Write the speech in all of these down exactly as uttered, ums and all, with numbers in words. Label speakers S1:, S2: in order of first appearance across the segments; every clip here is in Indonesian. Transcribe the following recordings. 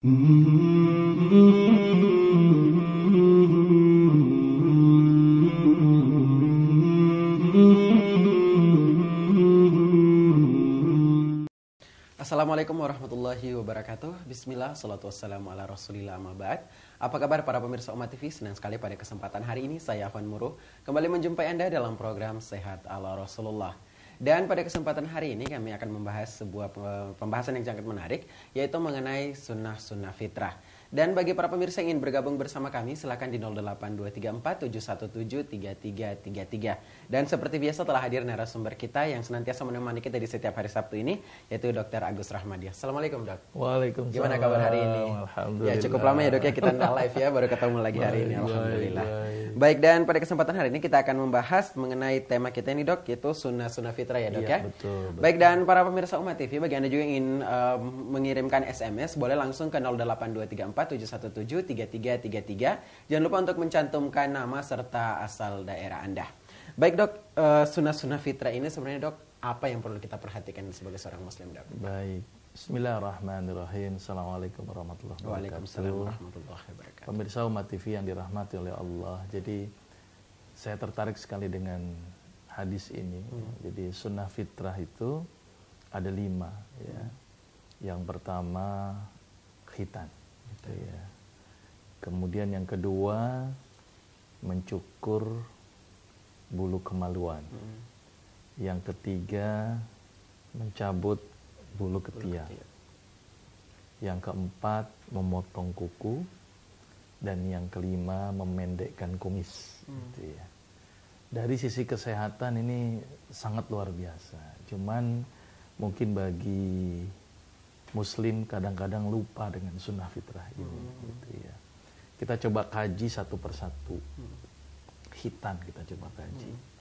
S1: Assalamualaikum warahmatullahi wabarakatuh. Bismillah, salatu wassalamu ala rasulillah amma ba'd. Apa kabar para pemirsa Umat T V? Senang sekali pada kesempatan hari ini saya Afwan Muruh kembali menjumpai Anda dalam program Sehat ala Rasulullah. Dan pada kesempatan hari ini kami akan membahas sebuah pembahasan yang sangat menarik, yaitu mengenai sunnah-sunnah fitrah. Dan bagi para pemirsa yang ingin bergabung bersama kami, silakan di nol delapan dua tiga empat tujuh satu tujuh tiga tiga tiga tiga. Dan seperti biasa telah hadir narasumber kita yang senantiasa menemani kita di setiap hari Sabtu ini, yaitu Dokter Agus Rahmadiah. Assalamualaikum, Dok.
S2: Waalaikumsalam.
S1: Gimana kabar hari ini?
S2: Alhamdulillah.
S1: Ya, cukup lama ya, Dok, ya kita nggak live ya, baru ketemu lagi hari ini. Alhamdulillah. Baik, baik. Baik, dan pada kesempatan hari ini kita akan membahas mengenai tema kita ini, Dok, yaitu sunnah-sunnah fitrah ya, Dok, ya.
S2: Iya, betul, betul.
S1: Baik, dan para pemirsa Umat T V, bagi Anda juga yang ingin uh, mengirimkan S M S, boleh langsung ke nol delapan dua tiga empat tujuh satu tujuh tiga tiga tiga tiga. Jangan lupa untuk mencantumkan nama serta asal daerah Anda. Baik, Dok, uh, sunnah-sunnah fitrah ini sebenarnya, Dok, apa yang perlu kita perhatikan sebagai seorang muslim, Dok?
S2: Baik. Bismillahirrahmanirrahim. Assalamualaikum warahmatullahi wabarakatuh.
S1: Waalaikumsalam warahmatullahi wabarakatuh.
S2: Pemirsa Umat T V yang dirahmati oleh Allah. Jadi saya tertarik sekali dengan hadis ini. Hmm. Jadi sunnah fitrah itu ada lima, ya. Hmm. Yang pertama khitan, gitu ya. Kemudian yang kedua mencukur bulu kemaluan. Hmm. Yang ketiga mencabut bulu ketiak. bulu ketiak. Yang keempat memotong kuku. Dan yang kelima memendekkan kumis. Hmm. Gitu ya. Dari sisi kesehatan ini sangat luar biasa. Cuman mungkin bagi muslim kadang-kadang lupa dengan sunnah fitrah ini. Hmm. Gitu ya. Kita coba kaji satu persatu. Hmm. Khitan kita coba kaji. Hmm.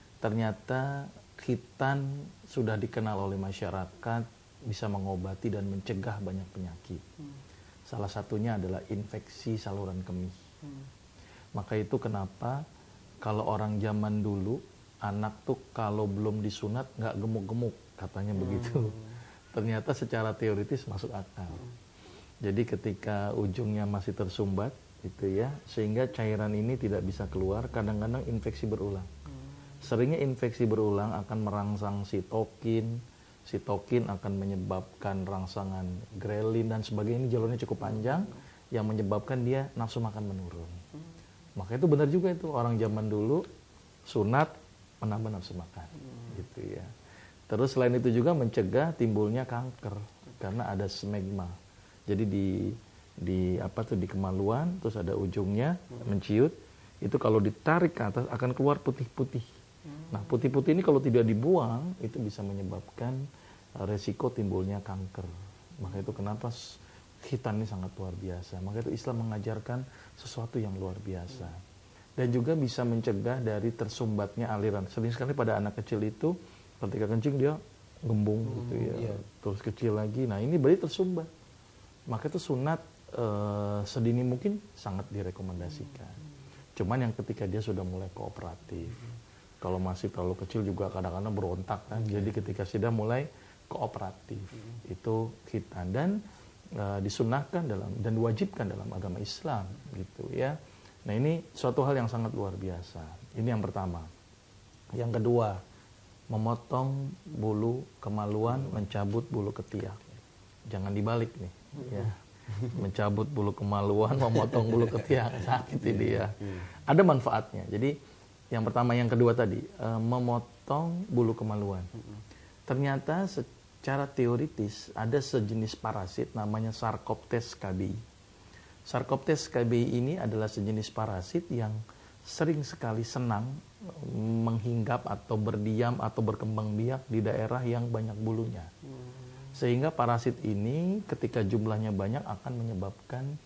S2: Ternyata khitan sudah dikenal oleh masyarakat bisa mengobati dan mencegah banyak penyakit. Hmm. Salah satunya adalah infeksi saluran kemih. Hmm. Maka itu kenapa kalau orang zaman dulu anak tuh kalau belum disunat nggak gemuk-gemuk katanya hmm. begitu. Ternyata secara teoritis masuk akal. Hmm. Jadi ketika ujungnya masih tersumbat itu ya, sehingga cairan ini tidak bisa keluar, kadang-kadang infeksi berulang. Hmm. Seringnya infeksi berulang akan merangsang sitokin, sitokin akan menyebabkan rangsangan grelin dan sebagainya. Ini jalurnya cukup panjang hmm. yang menyebabkan dia nafsu makan menurun. Hmm. Maka itu benar juga itu orang zaman dulu sunat menambah nafsu makan, hmm. gitu ya. Terus selain itu juga mencegah timbulnya kanker karena ada smegma. Jadi di di apa tuh di kemaluan, terus ada ujungnya hmm. menciut. Itu kalau ditarik ke atas akan keluar putih-putih. Hmm. Nah putih-putih ini kalau tidak dibuang itu bisa menyebabkan uh, resiko timbulnya kanker. Maka itu kenapa khitan ini sangat luar biasa. Maka itu Islam mengajarkan sesuatu yang luar biasa. Dan juga bisa mencegah dari tersumbatnya aliran. Sering sekali pada anak kecil itu ketika kencing dia gembung hmm, gitu ya. Iya. Terus kecil lagi. Nah ini berarti tersumbat. Maka itu sunat e, sedini mungkin sangat direkomendasikan. Hmm. Cuman yang ketika dia sudah mulai kooperatif. Hmm. Kalau masih terlalu kecil juga kadang-kadang berontak kan. Hmm. Jadi ketika sudah mulai kooperatif. Hmm. Itu khitan. Dan Uh, disunahkan dalam dan diwajibkan dalam agama Islam gitu ya. Nah ini suatu hal yang sangat luar biasa. Ini yang pertama. Yang kedua, memotong bulu kemaluan, mencabut bulu ketiak. Jangan dibalik nih ya. Mencabut bulu kemaluan, memotong bulu ketiak, sakit ini ya. Ada manfaatnya. Jadi yang pertama, yang kedua tadi, uh, memotong bulu kemaluan. Ternyata secara teoritis ada sejenis parasit namanya Sarcoptes cabeyi. Sarcoptes cabeyi ini adalah sejenis parasit yang sering sekali senang menghinggap atau berdiam atau berkembang biak di daerah yang banyak bulunya. Sehingga parasit ini ketika jumlahnya banyak akan menyebabkan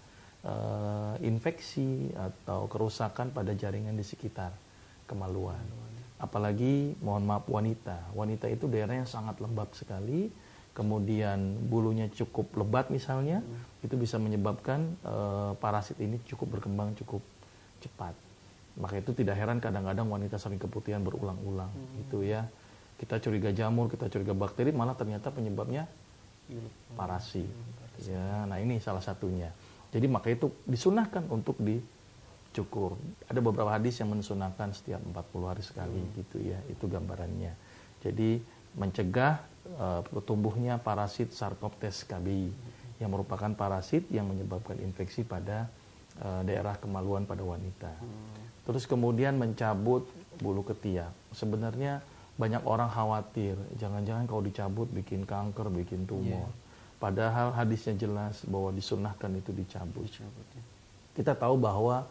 S2: uh, infeksi atau kerusakan pada jaringan di sekitar kemaluan. Apalagi mohon maaf wanita. Wanita itu daerahnya sangat lembab sekali. Kemudian bulunya cukup lebat misalnya. Hmm. Itu bisa menyebabkan uh, parasit ini cukup berkembang cukup cepat. Maka itu tidak heran kadang-kadang wanita sering keputihan berulang-ulang. Hmm. Gitu ya. Kita curiga jamur, kita curiga bakteri, malah ternyata penyebabnya parasit. Hmm. Ya, nah ini salah satunya. Jadi maka itu disunahkan untuk dicukur. Ada beberapa hadis yang mensunahkan setiap empat puluh hari sekali hmm. gitu ya. Itu gambarannya. Jadi mencegah uh, tumbuhnya parasit Sarcoptes cabeyi hmm. yang merupakan parasit yang menyebabkan infeksi pada uh, daerah kemaluan pada wanita. Hmm. Terus kemudian mencabut bulu ketiak. Sebenarnya banyak orang khawatir, jangan-jangan kalau dicabut bikin kanker, bikin tumor. Yeah. Padahal hadisnya jelas bahwa disunahkan itu dicabut. dicabut ya. Kita tahu bahwa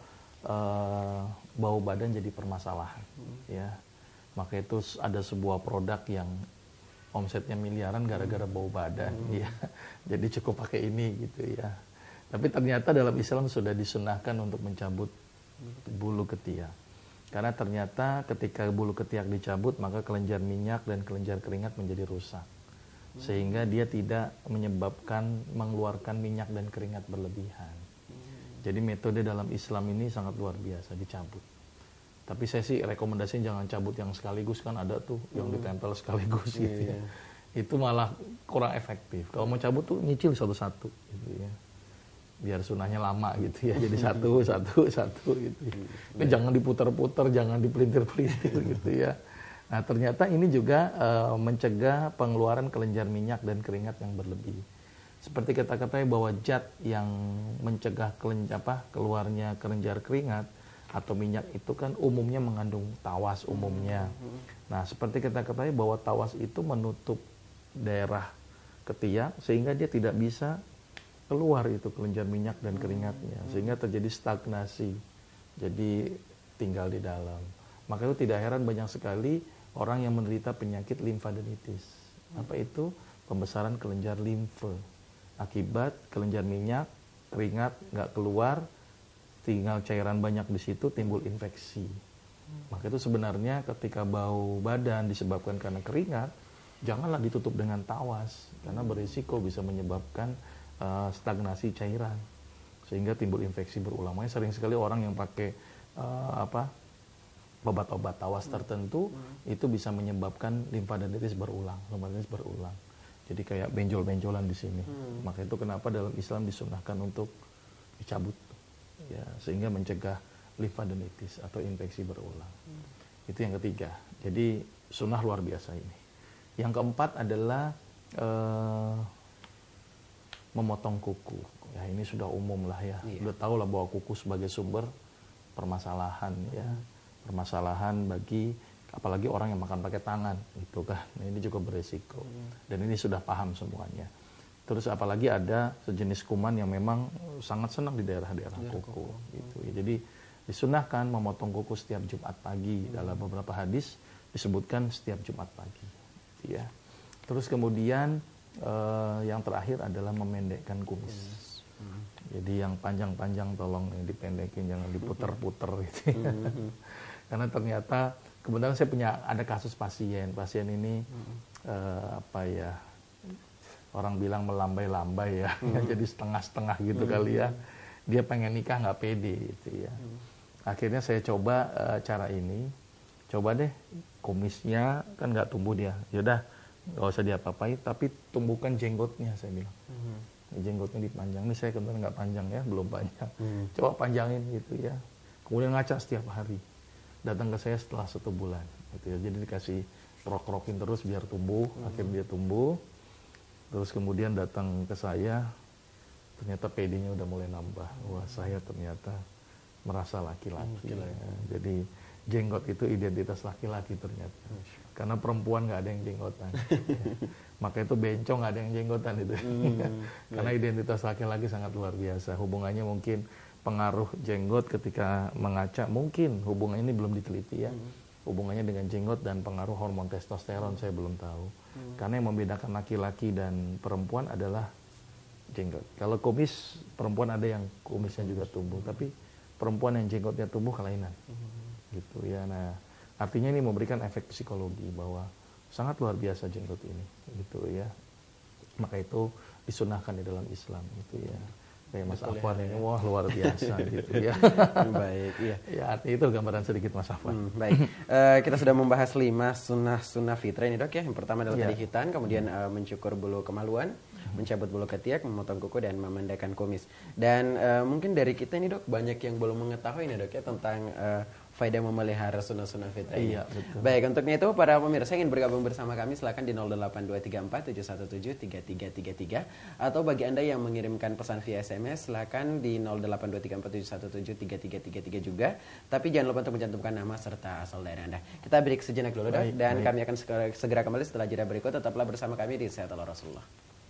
S2: uh, bau badan jadi permasalahan, hmm. ya. Maka itu ada sebuah produk yang omsetnya miliaran gara-gara bau badan, hmm. ya. Jadi cukup pakai ini gitu ya. Tapi ternyata dalam Islam sudah disunahkan untuk mencabut bulu ketiak. Karena ternyata ketika bulu ketiak dicabut maka kelenjar minyak dan kelenjar keringat menjadi rusak. Sehingga dia tidak menyebabkan mengeluarkan minyak dan keringat berlebihan. Jadi metode dalam Islam ini sangat luar biasa, dicabut. Tapi saya sih rekomendasinya jangan cabut yang sekaligus, kan ada tuh yang ditempel sekaligus gitu ya. Itu malah kurang efektif. Kalau mau cabut tuh nyicil satu-satu gitu ya. Biar sunahnya lama gitu ya. Jadi satu, satu, satu gitu ya. Ini jangan diputar-putar, jangan dipelintir-pelintir gitu ya. Nah ternyata ini juga uh, mencegah pengeluaran kelenjar minyak dan keringat yang berlebih. Seperti kata-katanya bahwa zat yang mencegah kelenjar, apa, keluarnya kelenjar keringat atau minyak itu kan umumnya mengandung tawas umumnya. Nah seperti kata-katanya bahwa tawas itu menutup daerah ketiak sehingga dia tidak bisa keluar itu kelenjar minyak dan keringatnya. Sehingga terjadi stagnasi. Jadi tinggal di dalam. Maka itu tidak heran banyak sekali orang yang menderita penyakit limfadenitis. Apa itu? Pembesaran kelenjar limfe. Akibat kelenjar minyak, keringat nggak keluar, tinggal cairan banyak di situ, timbul infeksi. Maka itu sebenarnya ketika bau badan disebabkan karena keringat, janganlah ditutup dengan tawas. Karena berisiko bisa menyebabkan uh, stagnasi cairan. Sehingga timbul infeksi berulang. Makanya sering sekali orang yang pakai uh, apa obat-obat tawas tertentu hmm. itu bisa menyebabkan limfadenitis berulang, limfadenitis berulang. Jadi kayak benjol-benjolan di sini. Hmm. Maka itu kenapa dalam Islam disunahkan untuk dicabut, ya, sehingga mencegah limfadenitis atau infeksi berulang. Hmm. Itu yang ketiga. Jadi sunnah luar biasa ini. Yang keempat adalah uh, memotong kuku. Ya ini sudah umum lah ya. Iya. Sudah tahu lah bahwa kuku sebagai sumber permasalahan ya. Hmm. Permasalahan bagi apalagi orang yang makan pakai tangan itu kan, nah, ini juga beresiko hmm. dan ini sudah paham semuanya. Terus apalagi ada sejenis kuman yang memang sangat senang di daerah-daerah kuku, kuku. Gitu. Ya, jadi disunahkan memotong kuku setiap Jumat pagi. hmm. Dalam beberapa hadis disebutkan setiap Jumat pagi gitu ya. Terus kemudian eh, yang terakhir adalah memendekkan kumis. hmm. Jadi yang panjang-panjang tolong dipendekin, jangan diputer-puter gitu ya. hmm. Karena ternyata kebetulan saya punya ada kasus pasien, pasien ini hmm. uh, apa ya, orang bilang melambai-lambai ya, hmm. jadi setengah-setengah gitu hmm. kali ya. Dia pengen nikah nggak pede gitu ya. Hmm. Akhirnya saya coba uh, cara ini, coba deh kumisnya kan nggak tumbuh dia, yaudah nggak usah diapa-apain, tapi tumbuhkan jenggotnya saya bilang. Hmm. Jenggotnya dipanjang, ini saya kebetulan nggak panjang ya, belum panjang. Hmm. Coba panjangin gitu ya. Kemudian ngaca setiap hari. Datang ke saya setelah satu bulan gitu ya. Jadi dikasih rok-rokin terus biar tumbuh, hmm. akhirnya dia tumbuh. Terus kemudian datang ke saya, ternyata P D-nya udah mulai nambah. Wah, saya ternyata merasa laki-laki lah ya. Jadi jenggot itu identitas laki-laki ternyata. Karena perempuan nggak ada yang jenggotan. Ya. Maka itu bencong nggak ada yang jenggotan itu. Hmm. Karena identitas laki-laki sangat luar biasa. Hubungannya mungkin pengaruh jenggot ketika mengaca, mungkin hubungannya ini belum diteliti ya. Hmm. Hubungannya dengan jenggot dan pengaruh hormon testosteron hmm. saya belum tahu. Hmm. Karena yang membedakan laki-laki dan perempuan adalah jenggot. Kalau kumis, perempuan ada yang kumisnya juga tumbuh, tapi perempuan yang jenggotnya tumbuh kelainan. Hmm. Gitu ya. Nah, artinya ini memberikan efek psikologi bahwa sangat luar biasa jenggot ini, gitu ya. Maka itu disunahkan di dalam Islam, gitu ya. Kayak Mas Afwan ya, ini, wah luar biasa gitu ya.
S1: Baik, iya.
S2: Ya, artinya itu gambaran sedikit Mas Afwan.
S1: Hmm, baik, uh, kita sudah membahas lima sunnah-sunnah fitrah ini dok ya. Yang pertama adalah
S2: ya.
S1: tadi khitan, kemudian uh, mencukur bulu kemaluan, mencabut bulu ketiak, memotong kuku dan memendekkan kumis. Dan uh, mungkin dari kita ini dok banyak yang belum mengetahui nih dok ya tentang uh, faedah memelihara sunnah-sunnah fitrah ini.
S2: Iya, betul.
S1: Baik, untuknya itu para pemirsa yang ingin bergabung bersama kami silakan di nol delapan dua tiga empat tujuh satu tujuh tiga tiga tiga tiga atau bagi Anda yang mengirimkan pesan via S M S silakan di nol delapan dua tiga empat tujuh satu tujuh tiga tiga tiga tiga juga. Tapi jangan lupa untuk mencantumkan nama serta asal daerah Anda. Kita break sejenak dulu dok dan baik. Kami akan segera kembali setelah jeda berikut. Tetaplah bersama kami di Sehat ala Rasulullah.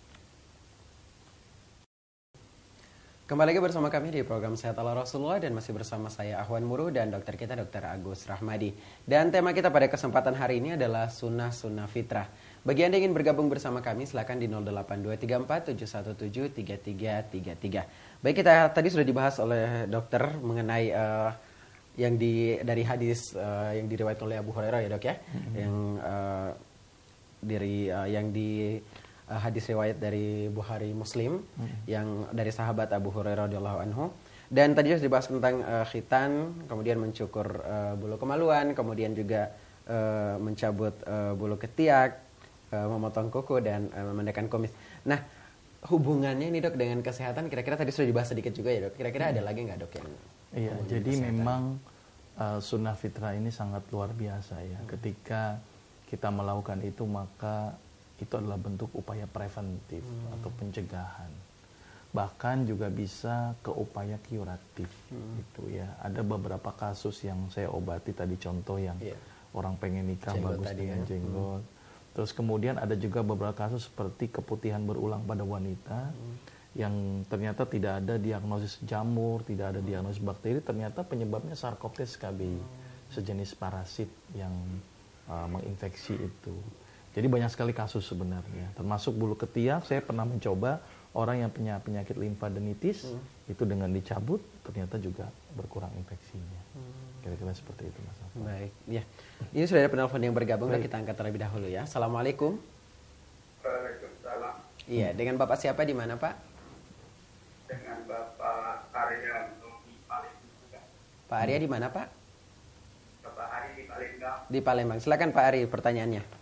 S1: Kembali lagi bersama kami di program Sehat ala Rasulullah dan masih bersama saya Ahwan Muru dan dokter kita Dokter Agus Rahmadi. Dan tema kita pada kesempatan hari ini adalah sunnah-sunnah fitrah. Bagi Anda yang ingin bergabung bersama kami silakan di nol delapan dua tiga empat tujuh satu tujuh tiga tiga tiga tiga. Baik, kita tadi sudah dibahas oleh dokter mengenai uh, yang di dari hadis uh, yang diriwayatkan oleh Abu Hurairah ya dok ya, mm-hmm. yang uh, dari uh, yang di Uh, hadis riwayat dari Bukhari Muslim hmm. yang dari sahabat Abu Hurairah radhiyallahu anhu. Dan tadi sudah dibahas tentang uh, khitan, kemudian mencukur uh, bulu kemaluan, kemudian juga uh, mencabut uh, bulu ketiak, uh, memotong kuku dan uh, memendekkan kumis. Nah, hubungannya ini dok dengan kesehatan kira-kira tadi sudah dibahas sedikit juga ya dok. Kira-kira hmm. ada lagi nggak dok yang?
S2: Iya, jadi kesehatan? Memang uh, sunnah fitrah ini sangat luar biasa ya. Hmm. Ketika kita melakukan itu maka itu adalah bentuk upaya preventif hmm. atau pencegahan. Bahkan juga bisa ke upaya kuratif hmm. itu ya. Ada beberapa kasus yang saya obati tadi contoh yang yeah. orang pengen nikah jenggot bagus dengan ya. jenggot. Hmm. Terus kemudian ada juga beberapa kasus seperti keputihan berulang pada wanita hmm. yang ternyata tidak ada diagnosis jamur, tidak ada hmm. diagnosis bakteri, ternyata penyebabnya Sarcoptes K B I, hmm. sejenis parasit yang uh, menginfeksi itu. Jadi banyak sekali kasus sebenarnya, termasuk bulu ketiak. Saya pernah mencoba orang yang punya penyakit limfadenitis, hmm. itu dengan dicabut ternyata juga berkurang infeksinya. Hmm. Kira-kira seperti itu Mas Afan.
S1: Baik, ya. Ini sudah ada penelpon yang bergabung, kita angkat terlebih dahulu ya. Assalamualaikum.
S3: Waalaikumsalam.
S1: Iya, dengan Bapak siapa di mana Pak?
S3: Dengan Bapak Arya di Palembang.
S1: Pak Arya di mana Pak?
S3: Bapak Ari di Palembang.
S1: Di Palembang. Silakan Pak Ari pertanyaannya.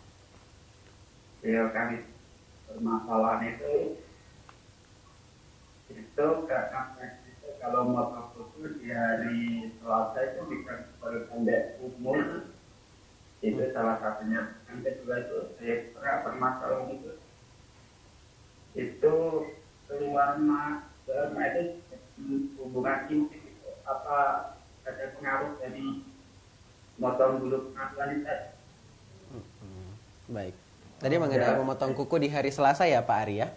S3: Ya kami permasalahan itu itu karena itu kalau motor kuku di hari Selasa itu bisa berpendek umur itu hmm. salah satunya. Yang kedua itu saya pernah permasalahan itu itu keluar mas itu hubungan intim itu apa ada pengaruh dari motor bulu wanita?
S1: Hmm. Baik. Tadi mengenai ya. memotong kuku di hari Selasa ya Pak Ari ya?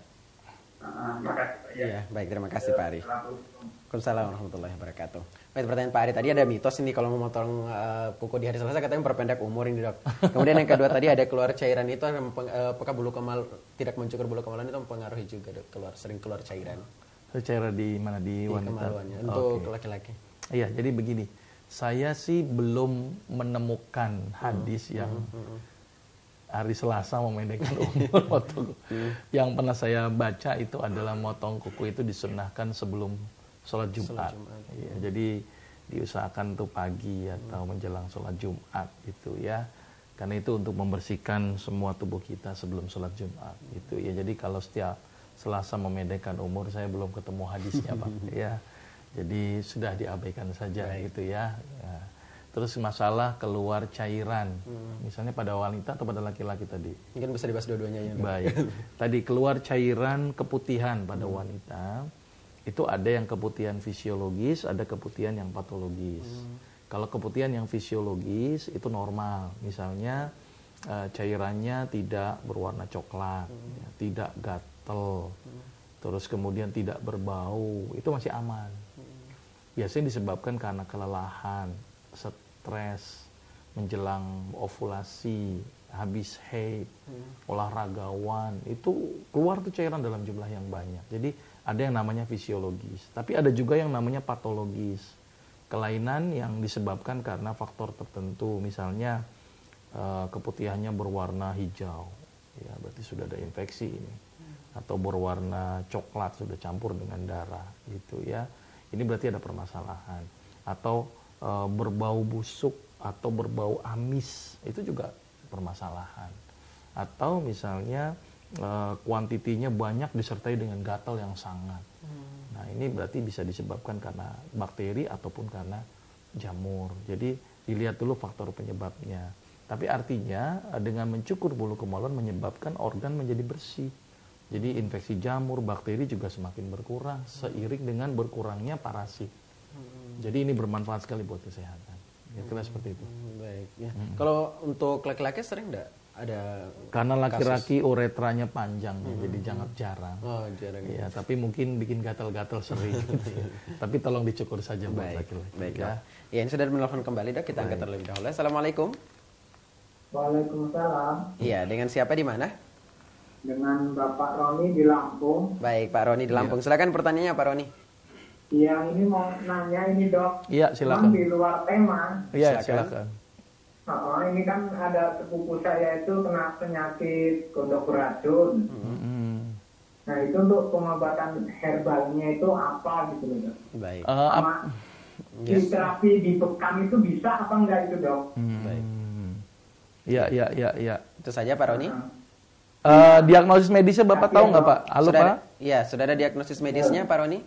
S3: Uh, makasih Pak. Ya.
S1: Iya, baik, terima kasih Pak Ari. Waalaikumsalam warahmatullahi wabarakatuh. Baik, pertanyaan Pak Ari tadi ada mitos ini kalau memotong uh, kuku di hari Selasa katanya memperpendek umur ini dok. Kemudian yang kedua tadi ada keluar cairan itu apakah bulu kemal tidak mencukur bulu kemaluan itu mempengaruhi juga dok, keluar sering keluar cairan.
S2: Cairan di mana di, di wanita?
S1: Kemaluannya untuk okay. laki-laki.
S2: Iya, jadi begini. Saya sih belum menemukan hadis hmm. yang hmm. Hmm. hari Selasa memendekkan umur motong kuku. Yang pernah saya baca itu adalah motong kuku itu disunnahkan sebelum sholat Jumat. Jumat. Ya, jadi diusahakan tuh pagi atau hmm. menjelang sholat Jumat gitu ya. Karena itu untuk membersihkan semua tubuh kita sebelum sholat Jumat gitu ya. Jadi kalau setiap Selasa memendekkan umur saya belum ketemu hadisnya Pak ya. Jadi sudah diabaikan saja Baik. gitu ya. ya. Terus masalah keluar cairan, hmm. misalnya pada wanita atau pada laki-laki tadi?
S1: Mungkin bisa dibahas dua-duanya ya.
S2: Baik. Tadi keluar cairan keputihan pada hmm. wanita, itu ada yang keputihan fisiologis, ada keputihan yang patologis. Hmm. Kalau keputihan yang fisiologis itu normal, misalnya uh, cairannya tidak berwarna coklat, hmm. ya, tidak gatel, hmm. terus kemudian tidak berbau, itu masih aman. Hmm. Biasanya disebabkan karena kelelahan, stres, menjelang ovulasi, habis haid, hmm. olahragawan, itu keluar tuh cairan dalam jumlah yang banyak. Jadi ada yang namanya fisiologis, tapi ada juga yang namanya patologis. Kelainan yang disebabkan karena faktor tertentu, misalnya uh, keputihannya berwarna hijau, ya berarti sudah ada infeksi ini, hmm. atau berwarna coklat sudah campur dengan darah, gitu ya. Ini berarti ada permasalahan. Atau uh, berbau busuk atau berbau amis, itu juga permasalahan. Atau misalnya uh, kuantitinya banyak disertai dengan gatal yang sangat. Hmm. Nah ini berarti bisa disebabkan karena bakteri ataupun karena jamur. Jadi dilihat dulu faktor penyebabnya. Tapi artinya dengan mencukur bulu kemaluan menyebabkan organ menjadi bersih. Jadi infeksi jamur, bakteri juga semakin berkurang seiring dengan berkurangnya parasit. Hmm. Jadi ini bermanfaat sekali buat kesehatan. Kira-kira hmm. seperti itu.
S1: Hmm, baik. Ya. Hmm. Kalau untuk laki-laki sering enggak ada?
S2: Karena laki-laki uretranya panjang, hmm. ya, jadi jangan jarang.
S1: Oh, jarang.
S2: Ya, tapi mungkin bikin gatal-gatal sering. Gitu ya. Tapi tolong dicukur saja buat laki-laki.
S1: Baik, ya. Ya, ini sudah menelpon kembali, Dok. Kita baik. Angkat terlebih dahulu. Assalamualaikum.
S3: Waalaikumsalam.
S1: Iya, dengan siapa di mana?
S3: Dengan Bapak Roni di Lampung.
S1: Baik, Pak Roni di Lampung. Ya. Silakan pertanyaannya, Pak Roni.
S3: Iya, ini mau nanya ini, Dok.
S2: Iya, silakan.
S3: Di luar tema.
S2: Iya, silakan.
S3: Oh, ini kan ada sepupu saya itu kena penyakit gondok beracun. Mm-hmm. Nah, itu untuk pengobatan herbalnya itu apa gitu, Dok?
S1: Baik.
S3: Uh, Sama yes. terapi di bekam itu bisa apa enggak itu, Dok?
S2: Hmm. Baik. Iya, iya, iya, iya.
S1: Itu saja, Pak Roni.
S3: Uh-huh.
S2: Uh, diagnosis medisnya Bapak tahu nggak, Pak? Halo,
S1: sudah
S2: Pak?
S1: Iya, sudah ada diagnosis medisnya, Pak Roni?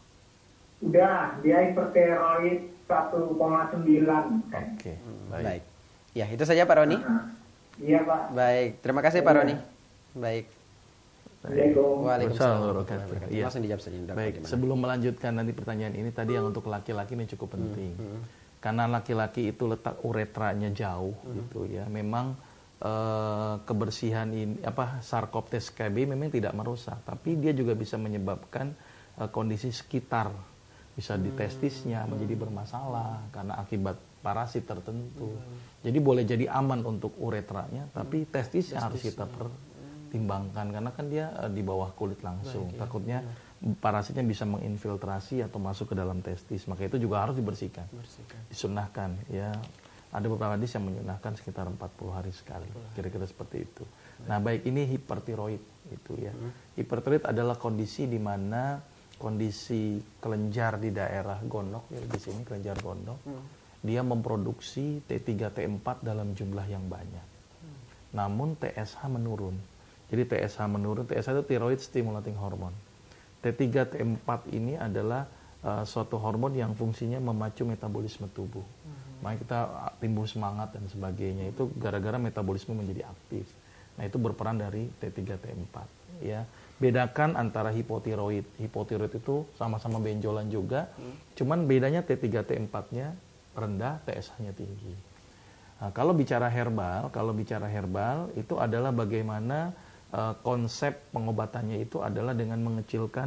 S3: Udah, dia hipertiroid satu koma sembilan.
S2: Oke, okay.
S1: Baik. Baik. Ya, itu saja Pak Roni.
S3: Uh-huh. Iya, Pak.
S1: Baik, terima kasih Pak Roni. Baik.
S3: Waalaikumsalam.
S2: Ya.
S1: Langsung dijawab saja.
S2: Baik, bagaimana? Sebelum melanjutkan nanti pertanyaan ini, tadi yang untuk laki-laki ini cukup penting. Hmm, hmm. Karena laki-laki itu letak uretranya jauh, hmm. gitu ya. Memang uh, kebersihan ini, apa Sarcoptes K B memang tidak merusak, tapi dia juga bisa menyebabkan uh, kondisi sekitar, bisa di testisnya hmm. menjadi bermasalah karena akibat parasit tertentu. Hmm. Jadi boleh jadi aman untuk uretranya, tapi testisnya Testis. harus kita pertimbangkan karena kan dia uh, di bawah kulit langsung. Baik, takutnya ya. parasitnya bisa menginfiltrasi atau masuk ke dalam testis. Maka itu juga harus dibersihkan. Bersihkan. Disunahkan ya. Ada beberapa hadis yang menyunahkan sekitar empat puluh hari sekali. Kira-kira seperti itu. Baik. Nah, baik ini hipertiroid itu ya. Hmm. Hipertiroid adalah kondisi di mana kondisi kelenjar di daerah gondok ya, di sini kelenjar gondok. Hmm. Dia memproduksi T tiga T empat dalam jumlah yang banyak. Hmm. Namun T S H menurun. Jadi T S H menurun, T S H itu thyroid stimulating hormone. T tiga T empat ini adalah uh, suatu hormon yang fungsinya memacu metabolisme tubuh. Hmm. Makanya kita timbul semangat dan sebagainya itu gara-gara metabolisme menjadi aktif. Nah, itu berperan dari T tiga T empat ya. Bedakan antara hipotiroid. Hipotiroid itu sama-sama benjolan juga, hmm. cuman bedanya T tiga T empat-nya rendah, T S H-nya tinggi. Nah, kalau bicara herbal, kalau bicara herbal itu adalah bagaimana uh, konsep pengobatannya itu adalah dengan mengecilkan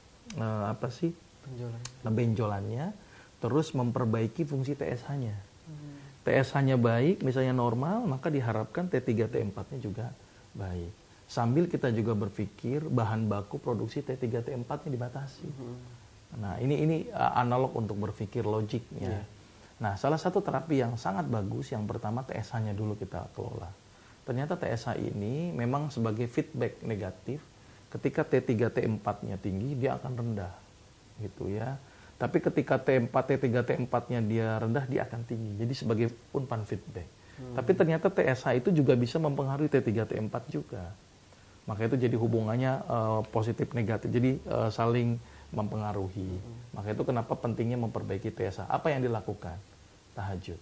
S2: uh, apa sih benjolan. benjolannya, terus memperbaiki fungsi T S H-nya. Hmm. T S H-nya baik, misalnya normal, maka diharapkan T tiga T empat-nya juga baik. Sambil kita juga berpikir bahan baku produksi T tiga T empat-nya dibatasi. Hmm. Nah, ini ini uh, analog untuk berpikir logiknya. Yeah. Nah, salah satu terapi yang sangat bagus, yang pertama T S H-nya dulu kita kelola. Ternyata T S H ini memang sebagai feedback negatif, ketika T tiga T empat-nya tinggi, dia akan rendah. Gitu ya. Tapi ketika T empat, T tiga T empat-nya dia rendah, dia akan tinggi. Jadi sebagai umpan feedback. Hmm. Tapi ternyata T S H itu juga bisa mempengaruhi T tiga T empat juga. Maka itu jadi hubungannya uh, positif negatif. Jadi uh, saling mempengaruhi. Hmm. Maka itu kenapa pentingnya memperbaiki T S H. Apa yang dilakukan? Tahajud.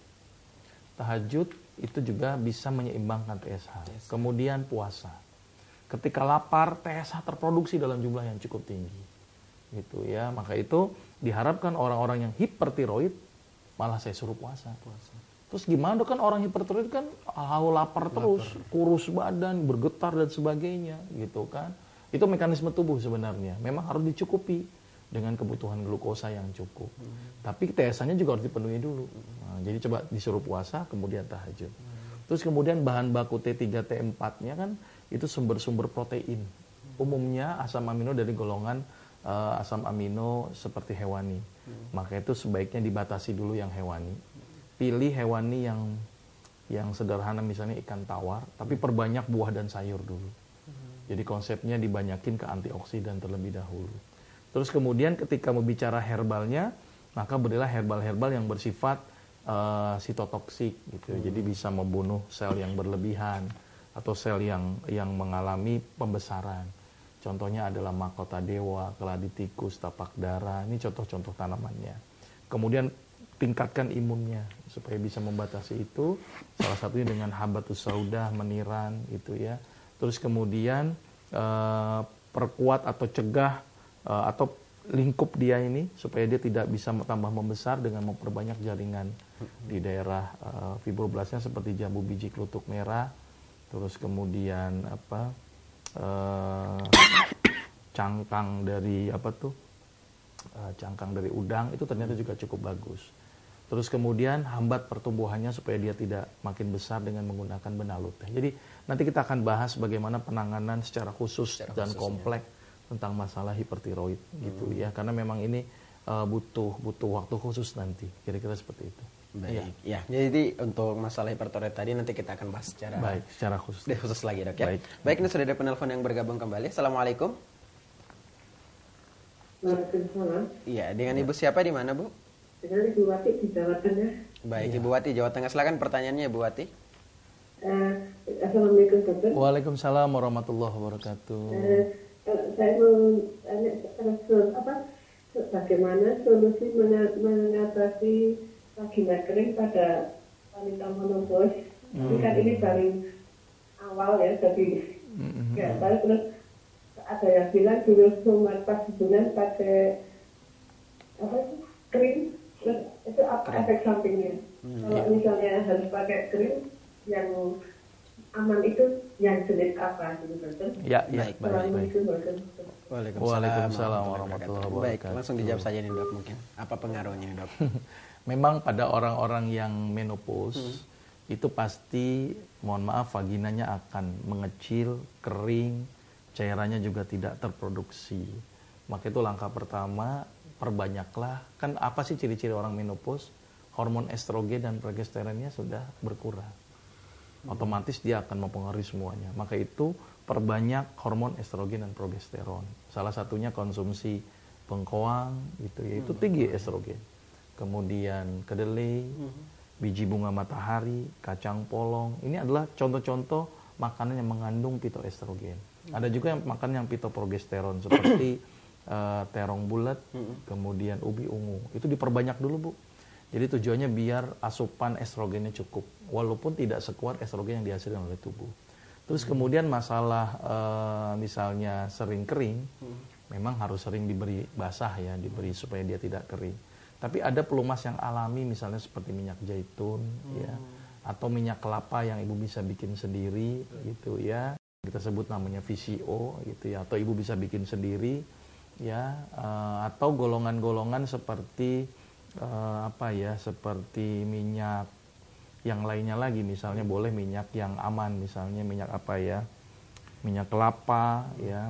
S2: Tahajud itu juga bisa menyeimbangkan T S H. Yes. Kemudian puasa. Ketika lapar, T S H terproduksi dalam jumlah yang cukup tinggi. Gitu ya. Maka itu diharapkan orang-orang yang hipertiroid malah saya suruh puasa. puasa. Terus gimana kan orang hipertiroid kan haus lapar terus, lapar. kurus badan, bergetar dan sebagainya, gitu kan. Itu mekanisme tubuh sebenarnya. Memang harus dicukupi dengan kebutuhan glukosa yang cukup. Hmm. Tapi T S H-nya juga harus dipenuhi dulu. Nah, jadi coba disuruh puasa, kemudian tahajud. Hmm. Terus kemudian bahan baku T tiga T empat-nya kan itu sumber-sumber protein. Hmm. Umumnya asam amino dari golongan uh, asam amino seperti hewani. Hmm. Maka itu sebaiknya dibatasi dulu yang hewani. Pilih hewani yang yang sederhana, misalnya ikan tawar, tapi perbanyak buah dan sayur dulu. Hmm. Jadi konsepnya dibanyakin ke antioksidan terlebih dahulu. Terus kemudian ketika mau bicara herbalnya, maka berilah herbal-herbal yang bersifat uh, sitotoksik gitu. Hmm. Jadi bisa membunuh sel yang berlebihan, atau sel yang yang mengalami pembesaran. Contohnya adalah mahkota dewa, keladi tikus, tapak dara. Ini contoh-contoh tanamannya. Kemudian tingkatkan imunnya supaya bisa membatasi itu. Salah satunya dengan habatus sauda, meniran gitu ya. Terus kemudian eh, perkuat atau cegah eh, atau lingkup dia ini supaya dia tidak bisa tambah membesar dengan memperbanyak jaringan di daerah uh, fibroblasnya seperti jambu biji kelutuk merah, terus kemudian apa uh, cangkang dari apa tuh uh, cangkang dari udang itu ternyata juga cukup bagus. Terus kemudian hambat pertumbuhannya supaya dia tidak makin besar dengan menggunakan benalut. Jadi nanti kita akan bahas bagaimana penanganan secara khusus secara dan khususnya. kompleks tentang masalah hipertiroid gitu hmm. ya, karena memang ini uh, butuh butuh waktu khusus nanti, kira-kira seperti itu.
S1: Baik, ya. ya. Jadi untuk masalah hipertiroid tadi nanti kita akan bahas secara
S2: baik, secara khusus.
S1: Deh, khusus lagi dok ya.
S2: Baik.
S1: Baik, ini sudah ada penelpon yang bergabung kembali. Assalamualaikum.
S4: Waalaikumsalam.
S1: Iya, dengan ibu siapa di mana bu?
S4: Dengan Ibu Wati di Jawa Tengah.
S1: Baik,
S2: ya.
S1: Ibu Wati Jawa Tengah. Silakan pertanyaannya Ibu Wati.
S4: Uh, Assalamualaikum dokter.
S2: Waalaikumsalam warahmatullahi wabarakatuh.
S4: Uh, saya mau tanya apa bagaimana solusi mengatasi vagina kering pada wanita menopause. Hmm. Kan ini paling awal ya, jadi hmm. ya, terus ada yang bilang dulu cuma pas bulan pakai apa krim, terus itu apa krim. Efek sampingnya? Hmm. Kalau misalnya harus pakai krim yang aman itu yang jenis apa gitu kan?
S2: Ya, ya, baik, baik, baik.
S1: Waalaikumsalam,
S2: Waalaikumsalam warahmatullahi wabarakatuh.
S1: Baik, langsung dijawab saja nih dok mungkin. Apa pengaruhnya nih dok?
S2: Memang pada orang-orang yang menopause hmm. itu pasti, mohon maaf, vaginanya akan mengecil, kering, cairannya juga tidak terproduksi. Maka itu langkah pertama, perbanyaklah. Kan apa sih ciri-ciri orang menopause? Hormon estrogen dan progesteronnya sudah berkurang. Otomatis dia akan mempengaruhi semuanya. Maka itu perbanyak hormon estrogen dan progesteron. Salah satunya konsumsi bengkoang gitu ya, itu tinggi estrogen. Kemudian kedelai, biji bunga matahari, kacang polong. Ini adalah contoh-contoh makanan yang mengandung pitoestrogen. Ada juga yang makan yang pitoprogesteron seperti uh, terong bulat, kemudian ubi ungu. Itu diperbanyak dulu, Bu. Jadi tujuannya biar asupan estrogennya cukup, walaupun tidak sekuat estrogen yang dihasilkan oleh tubuh. Terus kemudian masalah e, misalnya sering kering, hmm. memang harus sering diberi basah ya, diberi supaya dia tidak kering. Tapi ada pelumas yang alami, misalnya seperti minyak zaitun, hmm. ya, atau minyak kelapa yang ibu bisa bikin sendiri, hmm. gitu ya. Kita sebut namanya V C O, gitu ya, atau ibu bisa bikin sendiri, ya, e, atau golongan-golongan seperti Uh, apa ya, seperti minyak yang lainnya lagi, misalnya boleh minyak yang aman, misalnya minyak apa ya, minyak kelapa ya,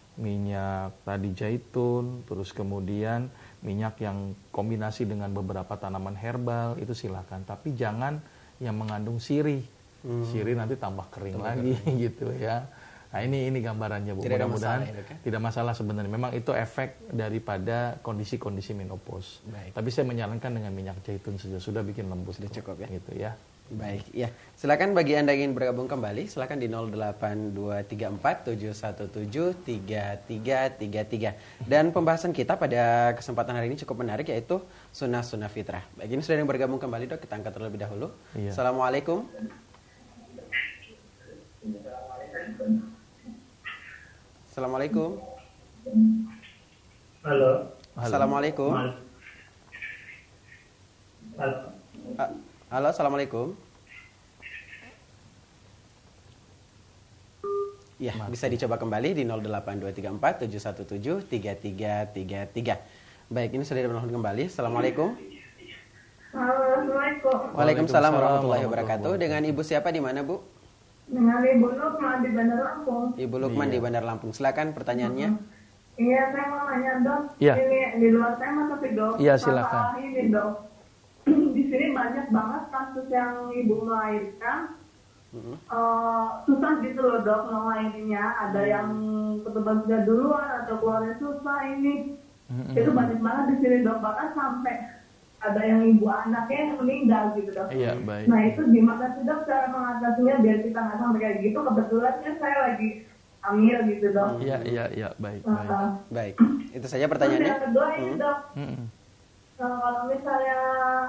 S2: minyak tadi zaitun, terus kemudian minyak yang kombinasi dengan beberapa tanaman herbal, itu silakan, tapi jangan yang mengandung sirih. hmm. Sirih nanti tambah kering tambah lagi kering. Gitu ya. Nah ini ini gambarannya Bu. Tidak mudah-mudahan masalah, ya, tidak masalah sebenarnya. Memang itu efek daripada kondisi-kondisi menopause. Baik. Tapi saya menyarankan dengan minyak zaitun saja, sudah bikin lembut.
S1: Sudah cukup ya.
S2: Gitu ya.
S1: Baik, ya. Silakan bagi Anda yang ingin bergabung kembali, silakan di nol delapan dua tiga empat tujuh satu tujuh tiga tiga tiga tiga. Dan pembahasan kita pada kesempatan hari ini cukup menarik, yaitu sunnah-sunnah fitrah. Baik, ini sudah yang bergabung kembali dok, kita angkat terlebih dahulu. Iya. Assalamualaikum. Assalamualaikum.
S3: Halo.
S1: Assalamualaikum.
S3: Halo.
S1: Halo, assalamualaikum. Ya, Mas. Bisa dicoba kembali di nol delapan dua tiga empat tujuh satu tujuh tiga tiga tiga tiga. Baik, ini sudah menelpon kembali. Assalamualaikum.
S4: Assalamualaikum.
S1: Waalaikumsalam warahmatullahi wabarakatuh. Dengan ibu siapa di mana, Bu?
S4: Dengan Ibu Lukman di Bandar Lampung.
S1: Ibu Lukman iya. di Bandar Lampung. Silakan pertanyaannya.
S4: Uh-huh. Iya, saya mau nanya dok.
S2: Ya.
S4: Ini di luar tema tapi dok.
S2: Iya, silakan.
S4: Masalah ini dok. Di sini banyak banget kasus yang ibu melahirkan. Uh-huh. Uh, susah gitu loh dok melahirkannya. Ada uh-huh. yang ketebak sudah duluan atau keluarnya susah ini. Uh-huh. Itu banyak banget di sini dok. Bahkan sampai ada yang ibu anaknya yang meninggal gitu dok.
S2: Iya, baik.
S4: Nah itu gimana sih dok cara mengatasinya biar kita nggak sampai kayak gitu? Kebetulan kan saya lagi hamil gitu dok.
S2: Iya, iya, iya, baik,
S4: Nah,
S2: baik.
S4: uh,
S1: Baik, itu saja
S4: terus
S1: pertanyaannya.
S4: yang kedua ini
S1: Hmm.
S4: dok,
S2: Mm-mm.
S4: nah, kalau misalnya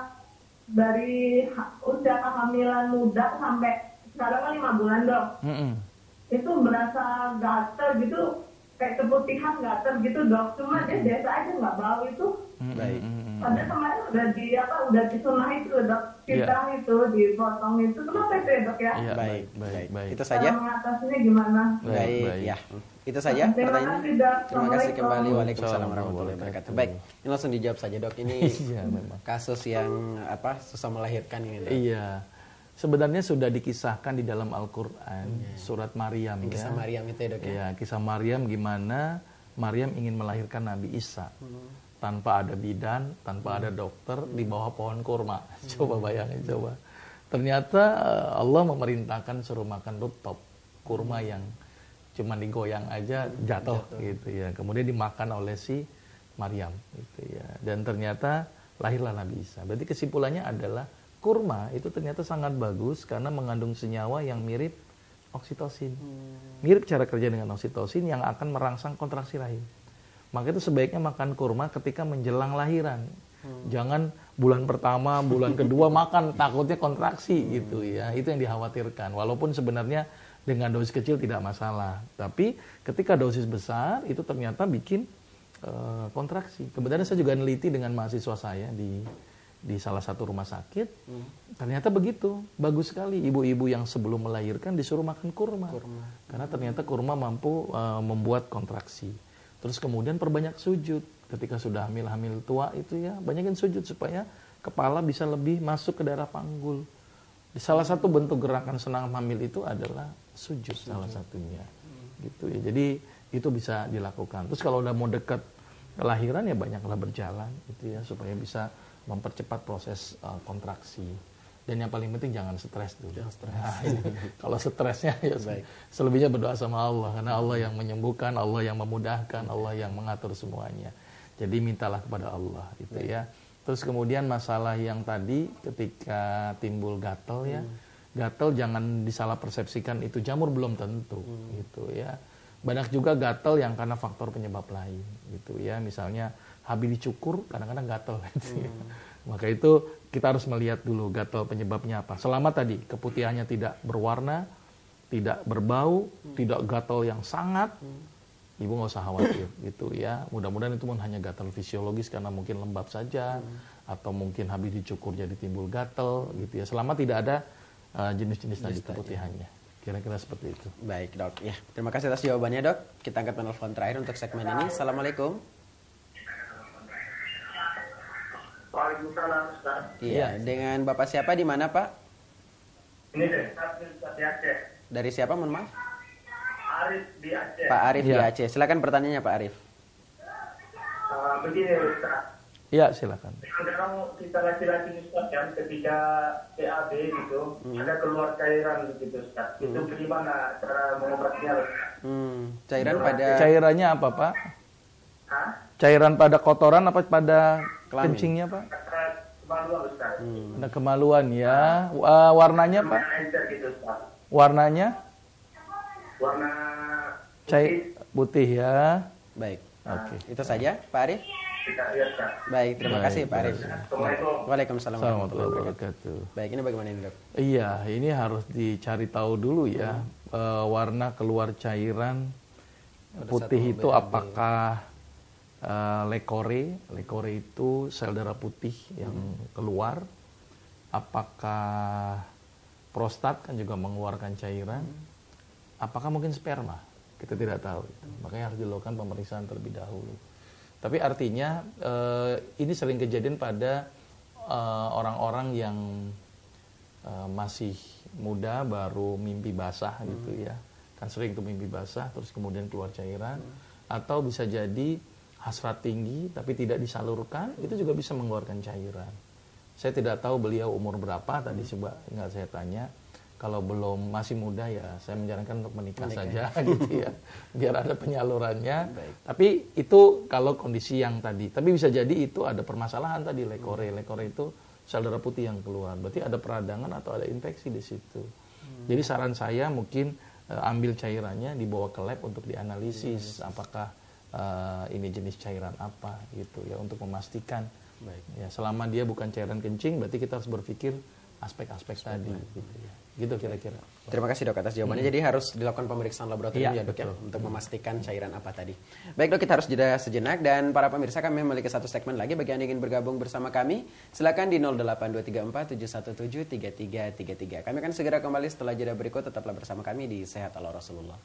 S4: dari ha- usia kehamilan muda sampai sekarang kan lima bulan dok,
S2: Mm-mm.
S4: itu berasa gatel gitu, kayak keputihan gatel gitu dok. Cuma dia biasa aja nggak bau itu.
S2: Mm-mm.
S1: Baik.
S2: Mm-mm.
S4: Padahal kemarin udah di apa udah disunah itu dok, fitrah itu dipotong itu. Kenapa itu ya dok ya?
S2: Iya,
S1: Baik,
S2: baik, baik, baik.
S1: Itu
S4: Cara
S1: saja.
S4: mengatasinya gimana?
S2: Baik,
S1: Baik,
S2: baik.
S1: ya. Itu saja
S4: Terima
S1: pertanyaannya.
S4: kasih, Dok.
S1: Terima kasih kembali.
S4: Assalamualaikum.
S1: Waalaikumsalam warahmatullahi wabarakatuh. Baik, ini langsung dijawab saja dok. Ini
S2: Iya, memang.
S1: kasus yang apa susah melahirkan ini dok.
S2: Iya. Sebenarnya sudah dikisahkan di dalam Al-Qur'an, surat Maryam
S1: Yang kisah
S2: ya.
S1: Maryam itu ya dok ya.
S2: Iya, kisah Maryam gimana Maryam ingin melahirkan Nabi Isa. Tanpa ada bidan, tanpa ada dokter, di bawah pohon kurma. Coba bayangin, coba. Ternyata eh, Allah memerintahkan suruh makan rutop, kurma yang cuma digoyang aja jatuh, gitu ya. Kemudian dimakan oleh si Maryam, gitu ya. Dan ternyata lahirlah Nabi Isa. Berarti kesimpulannya adalah kurma itu ternyata sangat bagus karena mengandung senyawa yang mirip oksitosin. Mirip cara kerja dengan oksitosin yang akan merangsang kontraksi rahim. Maka itu sebaiknya makan kurma ketika menjelang lahiran. Jangan bulan pertama, bulan kedua makan, takutnya kontraksi gitu ya. Itu yang dikhawatirkan. Walaupun sebenarnya dengan dosis kecil tidak masalah. Tapi ketika dosis besar itu ternyata bikin uh, kontraksi. Kebetulan saya juga neliti dengan mahasiswa saya di di salah satu rumah sakit. Ternyata begitu. Bagus sekali ibu-ibu yang sebelum melahirkan disuruh makan kurma. kurma. Karena ternyata kurma mampu uh, membuat kontraksi. Terus kemudian perbanyak sujud. Ketika sudah hamil-hamil tua itu ya, banyakin sujud supaya kepala bisa lebih masuk ke daerah panggul. Di salah satu bentuk gerakan senam hamil itu adalah sujud, sujud. Salah satunya. Gitu ya. Jadi itu bisa dilakukan. Terus kalau udah mau dekat kelahiran ya banyaklah berjalan gitu ya supaya bisa mempercepat proses uh, kontraksi. Dan yang paling penting jangan stres dulu. Jangan stres. Nah, kalau stresnya ya baik. Selebihnya berdoa sama Allah karena Allah yang menyembuhkan, Allah yang memudahkan, Allah yang mengatur semuanya. Jadi mintalah kepada Allah gitu baik. Ya. Terus kemudian masalah yang tadi ketika timbul gatal ya. Hmm. Gatal jangan disalah persepsikan itu jamur belum tentu hmm. gitu ya. Banyak juga gatal yang karena faktor penyebab lain gitu ya. Misalnya habis dicukur kadang-kadang gatal gitu hmm. ya. Maka itu kita harus melihat dulu gatal penyebabnya apa. Selama tadi keputihannya tidak berwarna, tidak berbau, hmm. tidak gatal yang sangat, hmm. ibu nggak usah khawatir gitu ya. Mudah-mudahan itu pun hanya gatal fisiologis karena mungkin lembab saja, hmm. atau mungkin habis dicukur jadi timbul gatal gitu ya. Selama tidak ada uh, jenis-jenis tadi keputihannya. Kira-kira seperti itu.
S1: Baik dok, ya terima kasih atas jawabannya dok. Kita angkat penelpon terakhir untuk segmen ini. Assalamualaikum.
S3: Waalaikumsalam Ustaz.
S1: Iya, dengan Bapak siapa di mana Pak?
S3: Ini dari Ustaz di Aceh.
S1: Dari siapa mohon maaf?
S3: Arif di Aceh.
S1: Pak Arif
S2: ya.
S1: di Aceh. Silakan pertanyaannya Pak Arif.
S3: Uh, begini Ustaz.
S2: Iya silakan.
S3: Kadang kita laki-laki Ustaz kan ketika P A B gitu hmm. ada keluar cairan gitu Ustaz. Hmm. Itu bagaimana cara mengobatinya Ustaz?
S1: Hmm. Cairan pada
S2: Cairannya apa Pak?
S3: Hah?
S2: Cairan pada kotoran apa pada
S1: kelamin.
S2: Kencingnya Pak?
S3: Kemaluan Ustaz.
S2: Hmm. Ada kemaluan ya. Uh, warnanya Pak?
S3: Gitu, Ustaz.
S2: Warnanya?
S3: Warna
S2: Cair putih ya.
S1: Baik.
S2: Oke. Okay.
S1: Itu saja Pak Arif. Baik, terima
S2: Baik,
S1: kasih Pak Arif.
S3: Assalamualaikum.
S1: Waalaikumsalam
S2: warahmatullahi wabarakatuh.
S1: Baik, ini bagaimana ini dok?
S2: Iya, ini harus dicari tahu dulu ya. Hmm. Uh, warna keluar cairan ada putih itu apakah uh, lekore? Lekore itu sel darah putih yang hmm. keluar. Apakah prostat kan juga mengeluarkan cairan? Hmm. Apakah mungkin sperma? Kita tidak tahu. Hmm. Makanya harus dilakukan pemeriksaan terlebih dahulu. Tapi artinya uh, ini sering kejadian pada uh, orang-orang yang uh, masih muda baru mimpi basah hmm. gitu ya. Kan sering tuh mimpi basah terus kemudian keluar cairan. Hmm. Atau bisa jadi hasrat tinggi tapi tidak disalurkan, hmm. itu juga bisa mengeluarkan cairan. Saya tidak tahu beliau umur berapa, tadi coba nggak saya tanya. kalau belum masih muda ya saya menyarankan untuk menikah, menikah. saja gitu ya, biar ada penyalurannya. Baik. Tapi itu kalau kondisi yang tadi. Tapi bisa jadi itu ada permasalahan tadi lekore, hmm. lekore itu sel darah putih yang keluar. Berarti ada peradangan atau ada infeksi di situ. Hmm. Jadi saran saya mungkin uh, ambil cairannya dibawa ke lab untuk dianalisis hmm. apakah uh, ini jenis cairan apa gitu ya untuk memastikan. Baik. Ya selama dia bukan cairan kencing berarti kita harus berpikir aspek-aspek tadi gitu ya. Gitu kira-kira.
S1: Terima kasih dok atas jawabannya. Hmm. Jadi harus dilakukan pemeriksaan laboratorium ya, ya dok betul. ya untuk memastikan cairan apa tadi. Baik dok, kita harus jeda sejenak dan para pemirsa kami memiliki satu segmen lagi bagi Anda yang ingin bergabung bersama kami. Silakan di nol delapan dua tiga empat tujuh satu tujuh tiga tiga tiga tiga. Kami akan segera kembali setelah jeda berikut. Tetaplah bersama kami di Sehat ala Rasulullah.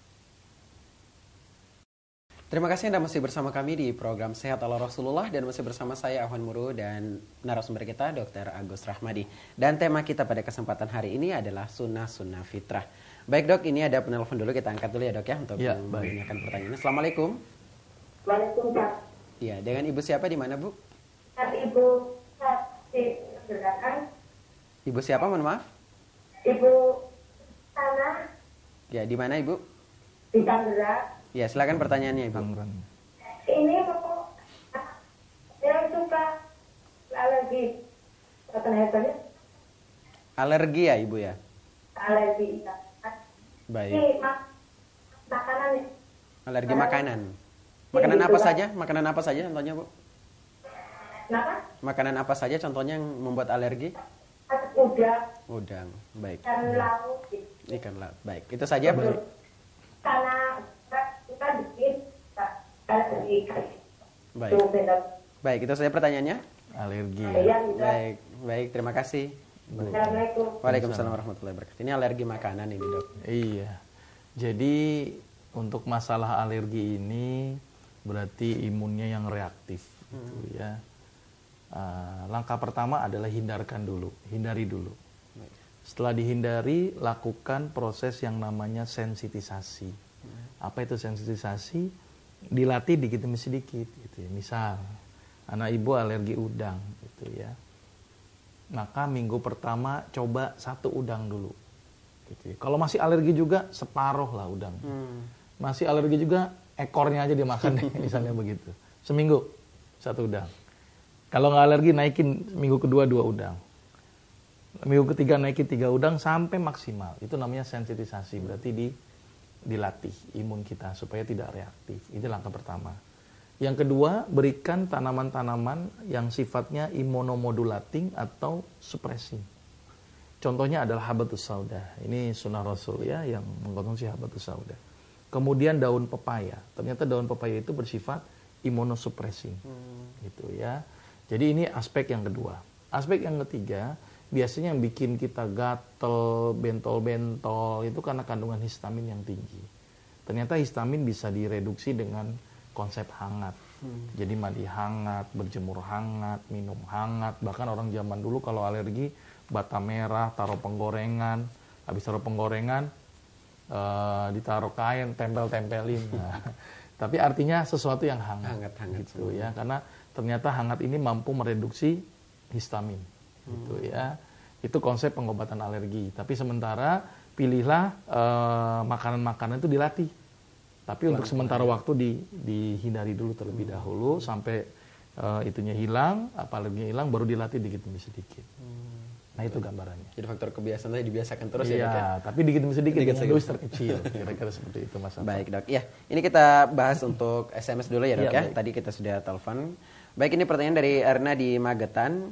S1: Terima kasih Anda masih bersama kami di program Sehat ala Rasulullah dan masih bersama saya Ahwan Muru dan narasumber kita Dokter Agus Rahmadi. Dan tema kita pada kesempatan hari ini adalah sunnah-sunnah fitrah. Baik dok, ini ada penelpon dulu, kita angkat dulu ya dok ya untuk ya, menanyakan pertanyaan. Assalamualaikum.
S4: Waalaikumsalam.
S1: Iya, dengan ibu siapa di mana bu?
S4: Ibu Tanah.
S1: Ibu siapa, mohon maaf?
S4: Ibu Tanah.
S1: Ya, di mana ibu?
S4: Di Tangerang.
S1: Ya, silakan pertanyaannya ibu.
S4: Ini mau yang suka alergi hebatnya.
S1: Alergi ya ibu ya?
S4: Alergi.
S1: Baik.
S4: Ini mak makanan.
S1: Alergi makanan. Makanan apa saja? Makanan apa saja contohnya bu?
S4: Kenapa?
S1: Makanan apa saja contohnya yang membuat alergi?
S4: Udang.
S1: Udang. Baik.
S4: Ikan laut.
S1: Ikan laut. Baik. Itu saja bu.
S4: Karena kita bikin alergi.
S1: Baik. Baik, itu saja pertanyaannya.
S2: Alergi.
S4: Ya.
S1: Baik, baik, terima kasih.
S4: Assalamualaikum.
S1: Waalaikumsalam warahmatullahi wabarakatuh. Ini alergi makanan ini dok.
S2: Iya. Jadi untuk masalah alergi ini berarti imunnya yang reaktif, hmm. gitu ya. Uh, langkah pertama adalah hindarkan dulu, hindari dulu. Setelah dihindari, lakukan proses yang namanya sensitisasi. Hmm. Apa itu sensitisasi? Dilatih dikit demi sedikit, gitu ya. Misal, anak ibu alergi udang, gitu ya. Maka minggu pertama coba satu udang dulu. Gitu ya. Kalau masih alergi juga separuh lah udang. Hmm. Masih alergi juga ekornya aja dimakan, misalnya begitu. Seminggu satu udang. Kalau nggak alergi naikin minggu kedua dua udang. Minggu ketiga naikin tiga udang sampai maksimal. Itu namanya sensitisasi. Berarti di, dilatih imun kita supaya tidak reaktif. Itu langkah pertama. Yang kedua, berikan tanaman-tanaman yang sifatnya imunomodulating atau suppressing. Contohnya adalah habatus sauda. Ini sunnah Rasul ya yang mengkonsumsi habatus sauda. Kemudian daun pepaya. Ternyata daun pepaya itu bersifat imunosuppressing. Hmm. Gitu ya. Jadi ini aspek yang kedua. Aspek yang ketiga, biasanya yang bikin kita gatel, bentol-bentol itu karena kandungan histamin yang tinggi. Ternyata histamin bisa direduksi dengan konsep hangat. Hmm. Jadi mandi hangat, berjemur hangat, minum hangat. Bahkan orang zaman dulu kalau alergi bata merah, taruh penggorengan, habis taruh penggorengan uh, ditaruh kain, tempel-tempelin. Nah, tapi artinya sesuatu yang hangat, hangat, hangat gitu semua. Ya, karena ternyata hangat ini mampu mereduksi histamin, hmm. gitu ya. Itu konsep pengobatan alergi. Tapi sementara pilihlah uh, makanan-makanan itu dilatih. Tapi untuk sementara waktu di, dihindari dulu terlebih hmm. dahulu sampai uh, itunya hilang, apa alerginya hilang, baru dilatih dikit demi sedikit. Hmm. Nah itu gambarannya.
S1: Jadi faktor kebiasaan tadi dibiasakan terus
S2: iya,
S1: ya dok ya?
S2: Tapi dikit demi sedikit, dengan dosis terkecil. Kira-kira seperti itu Mas.
S1: Baik dok, ya ini kita bahas untuk S M S dulu ya dok ya. ya.
S2: Baik.
S1: Tadi kita sudah telepon. Baik, ini pertanyaan dari Erna di Magetan.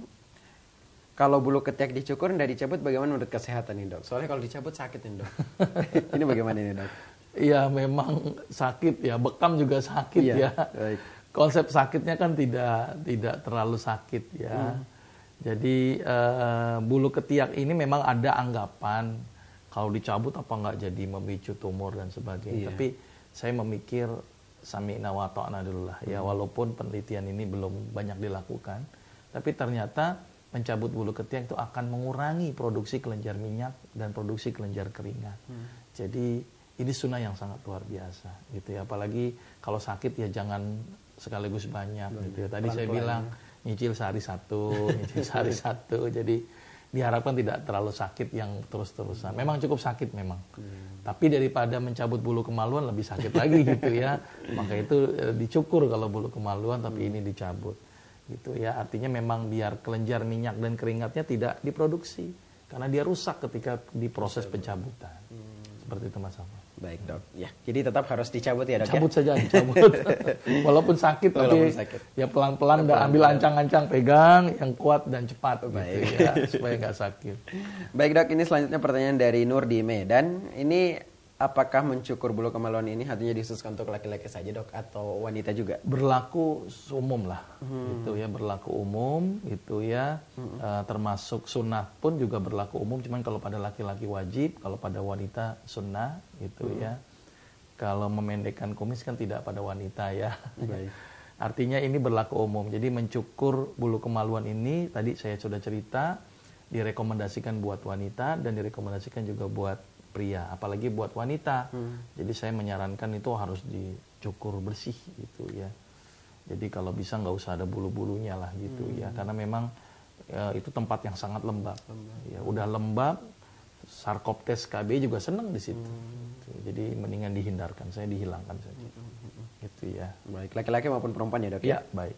S1: Kalau bulu ketiak dicukur dan dicabut bagaimana menurut kesehatan nih dok? Soalnya kalau dicabut sakit nih dok. Ini bagaimana ini dok?
S2: Iya memang sakit ya, bekam juga sakit
S1: iya,
S2: ya.
S1: Baik.
S2: Konsep sakitnya kan tidak tidak terlalu sakit ya. Hmm. Jadi uh, bulu ketiak ini memang ada anggapan kalau dicabut apa nggak jadi memicu tumor dan sebagainya. Iya. Tapi saya memikir sami'na wa ta'na dulu lah ya, hmm. walaupun penelitian ini belum banyak dilakukan. Tapi ternyata mencabut bulu ketiak itu akan mengurangi produksi kelenjar minyak dan produksi kelenjar keringat. Hmm. Jadi ini sunnah yang sangat luar biasa gitu ya. Apalagi kalau sakit ya jangan sekaligus banyak, banyak. gitu ya. Tadi Pelan-pelan. saya bilang nyicil sehari satu, nyicil sehari satu. Jadi diharapkan tidak terlalu sakit yang terus-terusan. Memang cukup sakit memang. Hmm. Tapi daripada mencabut bulu kemaluan lebih sakit lagi gitu ya. Maka itu e, dicukur kalau bulu kemaluan, tapi hmm. ini dicabut. Gitu ya. Artinya memang biar kelenjar minyak dan keringatnya tidak diproduksi. Karena dia rusak ketika diproses pencabutan. Hmm. Seperti itu Mas Afwan.
S1: Baik dok, ya. Jadi tetap harus dicabut ya dok.
S2: Cabut
S1: ya?
S2: saja, dicabut. Walaupun sakit,
S1: Walaupun
S2: tapi
S1: sakit.
S2: ya pelan-pelan, nggak ambil ancang-ancang, pegang yang kuat dan cepat,
S1: baik.
S2: Gitu ya, supaya nggak sakit.
S1: Baik dok, ini selanjutnya pertanyaan dari Nur di Medan. Ini apakah mencukur bulu kemaluan ini hatinya dikhususkan untuk laki-laki saja dok, atau wanita juga?
S2: Berlaku umum lah, hmm. gitu ya, berlaku umum, gitu ya. Hmm. Uh, termasuk sunnah pun juga berlaku umum. Cuman kalau pada laki-laki wajib, kalau pada wanita sunnah, gitu hmm. ya. Kalau memendekkan kumis kan tidak pada wanita ya. Baik. Artinya ini berlaku umum. Jadi mencukur bulu kemaluan ini tadi saya sudah cerita direkomendasikan buat wanita dan direkomendasikan juga buat pria, apalagi buat wanita. Hmm. Jadi saya menyarankan itu harus dicukur bersih gitu ya. Jadi kalau bisa nggak usah ada bulu-bulunya lah gitu hmm. ya, karena memang ya, itu tempat yang sangat lembab. lembab. Ya udah lembab, Sarkoptes K B juga senang di situ. Hmm. Jadi mendingan dihindarkan, saya dihilangkan saja. Hmm. Gitu ya.
S1: Baik, laki-laki maupun perempuan ya dok?
S2: Ya, baik.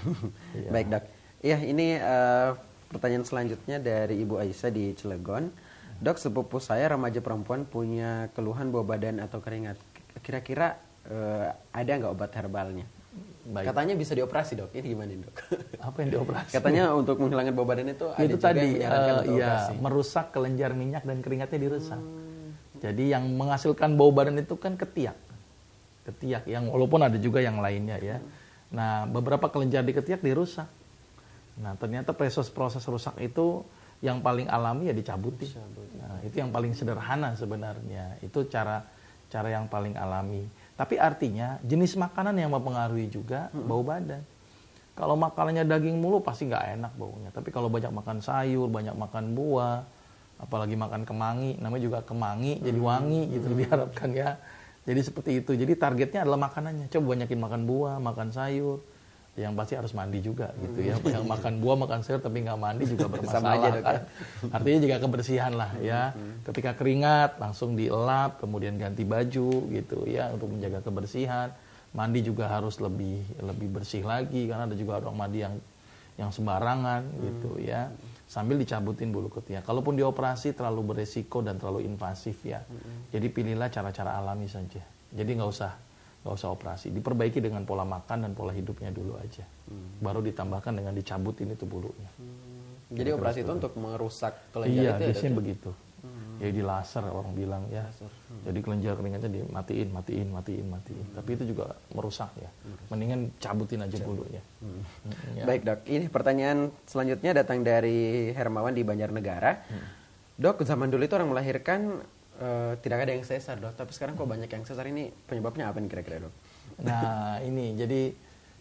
S1: Ya. Baik dok. Iya, ini uh, pertanyaan selanjutnya dari Ibu Aisyah di Cilegon. Dok, sepupu saya remaja perempuan punya keluhan bau badan atau keringat. Kira-kira uh, ada nggak obat herbalnya? Baik. Katanya bisa dioperasi dok. Ini gimana dok?
S2: Apa yang dioperasi?
S1: Katanya untuk menghilangkan bau badan itu ada
S2: itu
S1: juga
S2: tadi,
S1: yang menyarankan
S2: uh,
S1: untuk
S2: ya,
S1: operasi.
S2: Merusak kelenjar minyak dan keringatnya dirusak. Hmm. Jadi yang menghasilkan bau badan itu kan ketiak. Ketiak yang walaupun ada juga yang lainnya ya. Hmm. Nah, beberapa kelenjar di ketiak dirusak. Nah, ternyata proses-proses rusak itu yang paling alami ya dicabutin. Nah, itu yang paling sederhana sebenarnya. Itu cara cara yang paling alami. Tapi artinya jenis makanan yang mempengaruhi juga hmm. bau badan. Kalau makanannya daging mulu pasti nggak enak baunya. Tapi kalau banyak makan sayur, banyak makan buah, apalagi makan kemangi, namanya juga kemangi, hmm. jadi wangi gitu hmm. diharapkan ya. Jadi seperti itu. Jadi targetnya adalah makanannya. Coba banyakin makan buah, makan sayur. Yang pasti harus mandi juga gitu ya. Yang makan buah, makan sayur tapi nggak mandi juga bermasalah kan. Artinya juga kebersihan lah ya. Ketika keringat langsung dielap, kemudian ganti baju gitu ya untuk menjaga kebersihan. Mandi juga harus lebih lebih bersih lagi karena ada juga orang mandi yang yang sembarangan gitu ya. Sambil dicabutin bulu ketiak. Kalaupun dioperasi terlalu beresiko dan terlalu invasif ya. Jadi pilihlah cara-cara alami saja. Jadi nggak usah nggak usah operasi, diperbaiki dengan pola makan dan pola hidupnya dulu aja, hmm. baru ditambahkan dengan dicabutin itu bulunya.
S1: Hmm. Jadi ya, operasi itu untuk merusak kelenjar
S2: iya,
S1: itu ya? Iya, biasanya
S2: begitu. Hmm. Ya di laser orang bilang ya. Hmm. Jadi kelenjar keringatnya dimatiin, matiin, matiin, matiin. Hmm. Tapi itu juga merusak ya. Hmm. Mendingan cabutin aja bulunya. Hmm.
S1: Hmm, ya. Baik dok, ini pertanyaan selanjutnya datang dari Hermawan di Banjarnegara. Hmm. Dok, zaman dulu itu orang melahirkan Uh, tidak ada yang sesar dok, tapi sekarang kok banyak yang sesar, ini penyebabnya apa nih kira-kira dok?
S2: Nah ini jadi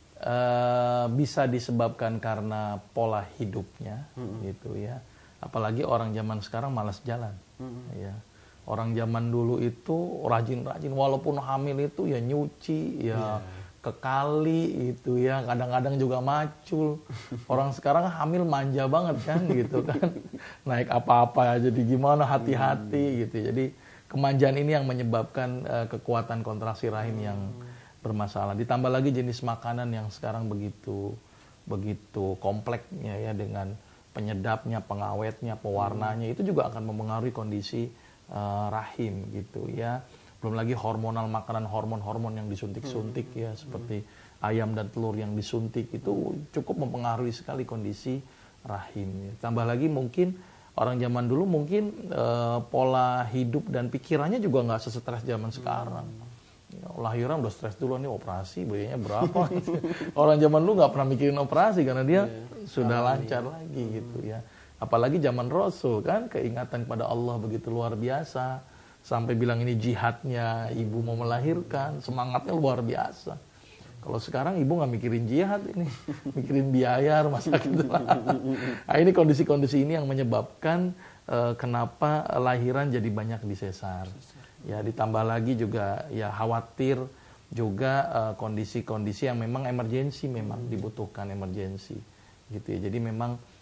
S2: uh, bisa disebabkan karena pola hidupnya mm-hmm. gitu ya, apalagi orang zaman sekarang malas jalan mm-hmm. ya. Orang zaman dulu itu rajin-rajin, walaupun hamil itu ya nyuci ya. Yeah. Ke kali itu ya, kadang-kadang juga macul. Orang sekarang hamil manja banget kan gitu kan, naik apa-apa jadi gimana hati-hati hmm. gitu. Jadi kemanjaan ini yang menyebabkan uh, kekuatan kontraksi rahim yang bermasalah. Ditambah lagi jenis makanan yang sekarang begitu begitu kompleksnya ya, dengan penyedapnya, pengawetnya, pewarnanya, hmm. itu juga akan mempengaruhi kondisi uh, rahim gitu ya. Belum lagi hormonal, makanan hormon-hormon yang disuntik-suntik hmm. ya, seperti hmm. ayam dan telur yang disuntik itu cukup mempengaruhi sekali kondisi rahim. Tambah lagi mungkin orang zaman dulu mungkin e, pola hidup dan pikirannya juga nggak sesetres zaman sekarang. Ya, lahiran udah stres dulu nih, operasi biayanya berapa? Orang zaman dulu nggak pernah mikirin operasi karena dia yeah. sudah ah, lancar iya. lagi gitu ya. Apalagi zaman Rasul kan, keingatan kepada Allah begitu luar biasa. Sampai bilang ini jihadnya ibu mau melahirkan, semangatnya luar biasa. Kalau sekarang ibu nggak mikirin jihad ini, mikirin biaya rumah sakit. Nah, ini kondisi-kondisi ini yang menyebabkan uh, kenapa lahiran jadi banyak disesar. Ya, ditambah lagi juga ya khawatir juga uh, kondisi-kondisi yang memang emergensi, memang dibutuhkan emergensi, gitu ya. Jadi memang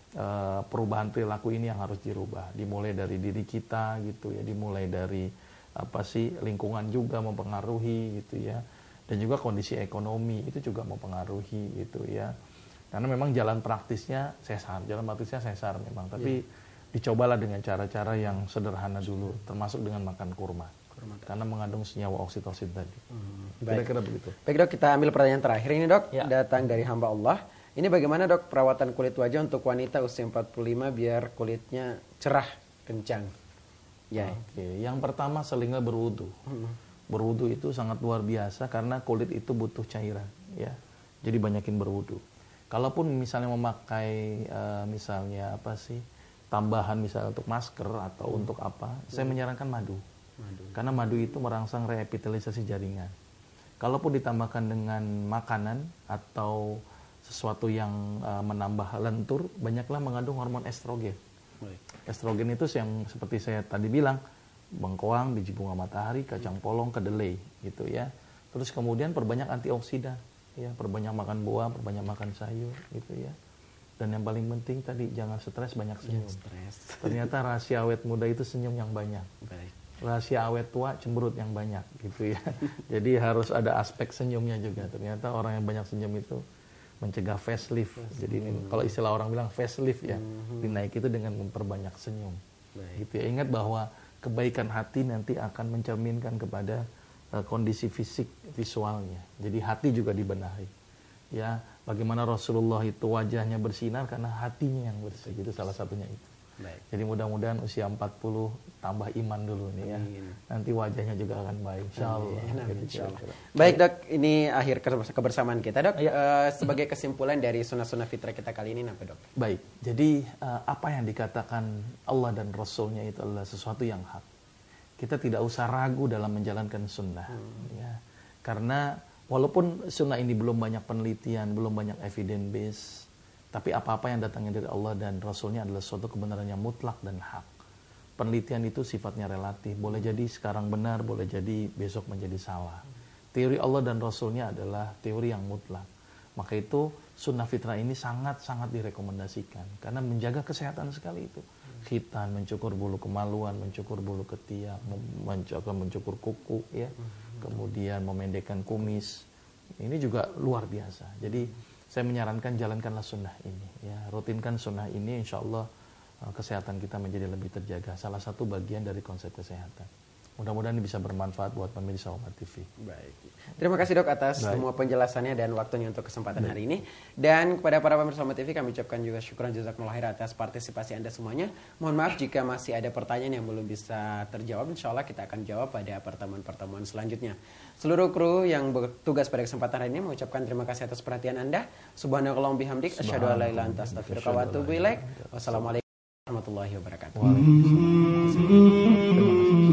S2: uh, perubahan perilaku ini yang harus dirubah. Dimulai dari diri kita gitu ya, dimulai dari apa sih lingkungan juga mempengaruhi gitu ya, dan juga kondisi ekonomi itu juga mempengaruhi gitu ya. Karena memang jalan praktisnya sesar, jalan praktisnya sesar memang, tapi yeah. dicobalah dengan cara-cara yang sederhana dulu, termasuk dengan makan kurma. Karena mengandung senyawa oksitosin tadi. Hmm, kira-kira begitu.
S1: Baik dok, kita ambil pertanyaan terakhir ini dok,
S2: ya.
S1: Datang dari hamba Allah. Ini bagaimana dok perawatan kulit wajah untuk wanita usia empat puluh lima biar kulitnya cerah, kencang? Ya.
S2: Oke, yang pertama selinga berwudu. Hmm. Berwudu itu sangat luar biasa karena kulit itu butuh cairan, ya. Jadi banyakin berwudu. Kalaupun misalnya memakai uh, misalnya apa sih tambahan misalnya untuk masker atau hmm. untuk apa, hmm. saya menyarankan madu. Madu. Karena madu itu merangsang reepitelisasi jaringan. Kalaupun ditambahkan dengan makanan atau sesuatu yang uh, menambah lentur, banyaklah mengandung hormon estrogen. Baik. Estrogen itu yang seperti saya tadi bilang, bengkoang, biji bunga matahari, kacang polong, kedelai, gitu ya. Terus kemudian perbanyak antioksidan, ya, perbanyak makan buah, perbanyak makan sayur, gitu ya. Dan yang paling penting tadi jangan stres, banyak senyum. Stres. Ternyata rahasia awet muda itu senyum yang banyak. Baik. Rahasia awet tua cemberut yang banyak gitu ya. Jadi harus ada aspek senyumnya juga. Ternyata orang yang banyak senyum itu mencegah facelift. Hmm. Jadi ini, kalau istilah orang bilang facelift ya, hmm. dinaik itu dengan memperbanyak senyum. Baik. Gitu ya. Ingat bahwa kebaikan hati nanti akan mencerminkan kepada uh, kondisi fisik visualnya. Jadi hati juga dibenahi. Ya, bagaimana Rasulullah itu wajahnya bersinar karena hatinya yang bersih. Itu salah satunya itu. Baik. Jadi mudah-mudahan usia empat puluh tambah iman dulu nih ya. Amin. Nanti wajahnya juga akan baik. Insyaallah. Insyaallah.
S1: Baik dok, ini akhir kebersamaan kita dok. Ya. Uh, sebagai kesimpulan dari sunnah-sunnah fitrah kita kali ini apa dok?
S2: Baik. Jadi uh, apa yang dikatakan Allah dan Rasulnya itu adalah sesuatu yang hak. Kita tidak usah ragu dalam menjalankan sunnah. Hmm. Ya. Karena walaupun sunnah ini belum banyak penelitian, belum banyak evidence based, tapi apa-apa yang datangnya dari Allah dan Rasulnya adalah suatu kebenaran yang mutlak dan hak. Penelitian itu sifatnya relatif. Boleh jadi sekarang benar, boleh jadi besok menjadi salah. Teori Allah dan Rasulnya adalah teori yang mutlak. Maka itu sunnah fitrah ini sangat-sangat direkomendasikan. Karena menjaga kesehatan sekali itu. Khitan, mencukur bulu kemaluan, mencukur bulu ketiak, mencukur, mencukur kuku, ya. Kemudian memendekkan kumis. Ini juga luar biasa. Jadi saya menyarankan jalankanlah sunnah ini, ya, rutinkan sunnah ini, insya Allah uh, kesehatan kita menjadi lebih terjaga. Salah satu bagian dari konsep kesehatan. Mudah-mudahan ini bisa bermanfaat buat pemirsa Umat T V.
S1: Baik. Terima kasih dok atas Baik. semua penjelasannya dan waktunya untuk kesempatan Baik. hari ini. Dan kepada para pemirsa Umat T V kami ucapkan juga syukuran jazakumullah khair atas partisipasi Anda semuanya. Mohon maaf jika masih ada pertanyaan yang belum bisa terjawab. Insya Allah kita akan jawab pada pertemuan-pertemuan selanjutnya. Seluruh kru yang bertugas pada kesempatan hari ini mengucapkan terima kasih atas perhatian Anda. Subhanakallahumma bihamdik asyhadu an la ilaha illa anta astaghfiruka wa atubu ilaik. Wassalamualaikum warahmatullahi wabarakatuh.
S2: Waalaikumsalam.